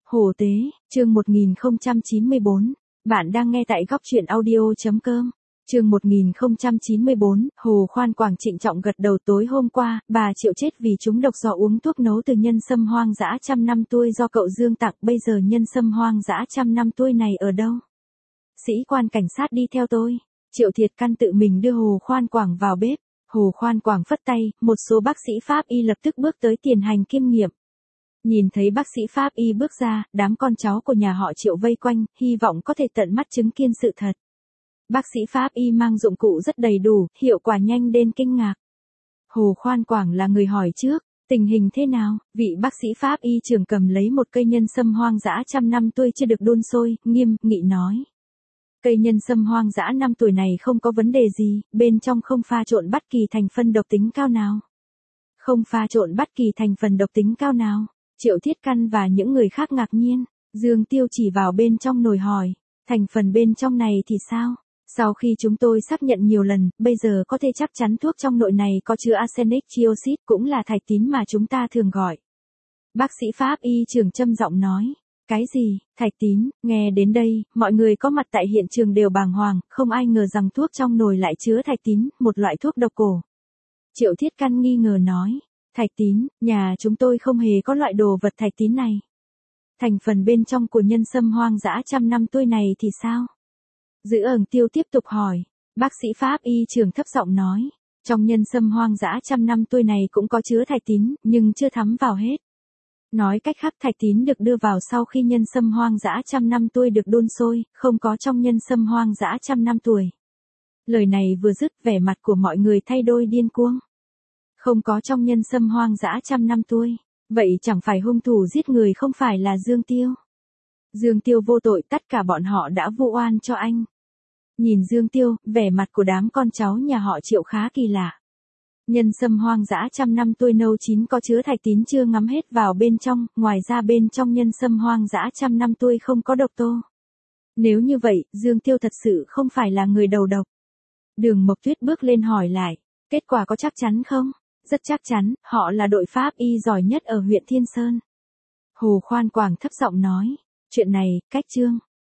Hồ Tế, chương 1094. Bạn đang nghe tại góc truyện audio.com. Chương 1094, Hồ Khoan Quảng trịnh trọng gật đầu. Tối hôm qua, bà Triệu chết vì trúng độc do uống thuốc nấu từ nhân sâm hoang dã 100 năm tuổi do cậu Dương tặng. Bây giờ nhân sâm hoang dã 100 năm tuổi này ở đâu? Sĩ quan cảnh sát đi theo tôi. Triệu Thiệt Căn tự mình đưa Hồ Khoan Quảng vào bếp. Hồ Khoan Quảng phất tay, một số bác sĩ pháp y lập tức bước tới tiền hành kiêm nghiệm. Nhìn thấy bác sĩ pháp y bước ra, đám con cháu của nhà họ Triệu vây quanh, hy vọng có thể tận mắt chứng kiến sự thật. Bác sĩ pháp y mang dụng cụ rất đầy đủ, hiệu quả nhanh đến kinh ngạc. Hồ Khoan Quảng là người hỏi trước, tình hình thế nào? Vị bác sĩ pháp y trưởng cầm lấy một cây nhân sâm hoang dã 100 năm tuổi chưa được đun sôi, nghiêm nghị nói. Cây nhân sâm hoang dã 5 tuổi này không có vấn đề gì, bên trong không pha trộn bất kỳ thành phần độc tính cao nào. Không pha trộn bất kỳ thành phần độc tính cao nào. Triệu Thiết Căn và những người khác ngạc nhiên. Dương Tiêu chỉ vào bên trong nồi hỏi, thành phần bên trong này thì sao? Sau khi chúng tôi xác nhận nhiều lần, bây giờ có thể chắc chắn thuốc trong nồi này có chứa arsenic trioxide, cũng là thạch tín mà chúng ta thường gọi. Bác sĩ pháp y trưởng trầm giọng nói. Cái gì? Thạch tín? Nghe đến đây, mọi người có mặt tại hiện trường đều bàng hoàng, không ai ngờ rằng thuốc trong nồi lại chứa thạch tín, một loại thuốc độc cổ. Triệu Thiết Căn nghi ngờ nói. Thạch tín, nhà chúng tôi không hề có loại đồ vật thạch tín này. Thành phần bên trong của nhân sâm hoang dã 100 năm tuổi này thì sao? Giữ ẩn Tiêu tiếp tục hỏi. Bác sĩ pháp y trưởng thấp giọng nói. Trong nhân sâm hoang dã 100 năm tuổi này cũng có chứa thạch tín, nhưng chưa thấm vào hết. Nói cách khác, thạch tín được đưa vào sau khi nhân sâm hoang dã 100 năm tuổi được đun sôi, không có trong nhân sâm hoang dã 100 năm tuổi. Lời này vừa dứt, vẻ mặt của mọi người thay đổi điên cuồng. Không có trong nhân sâm hoang dã 100 năm tuổi. Vậy chẳng phải hung thủ giết người không phải là Dương Tiêu? Dương Tiêu vô tội, tất cả bọn họ đã vu oan cho anh. Nhìn Dương Tiêu, vẻ mặt của đám con cháu nhà họ Triệu khá kỳ lạ. Nhân sâm hoang dã 100 năm tuổi nấu chín có chứa thạch tín chưa ngấm hết vào bên trong, ngoài ra bên trong nhân sâm hoang dã 100 năm tuổi không có độc tố. Nếu như vậy, Dương Tiêu thật sự không phải là người đầu độc. Đường Mộc Tuyết bước lên hỏi lại, kết quả có chắc chắn không? Rất chắc chắn, họ là đội pháp y giỏi nhất ở huyện Thiên Sơn. Hồ Khoan Quảng thấp giọng nói, chuyện này, cách Trương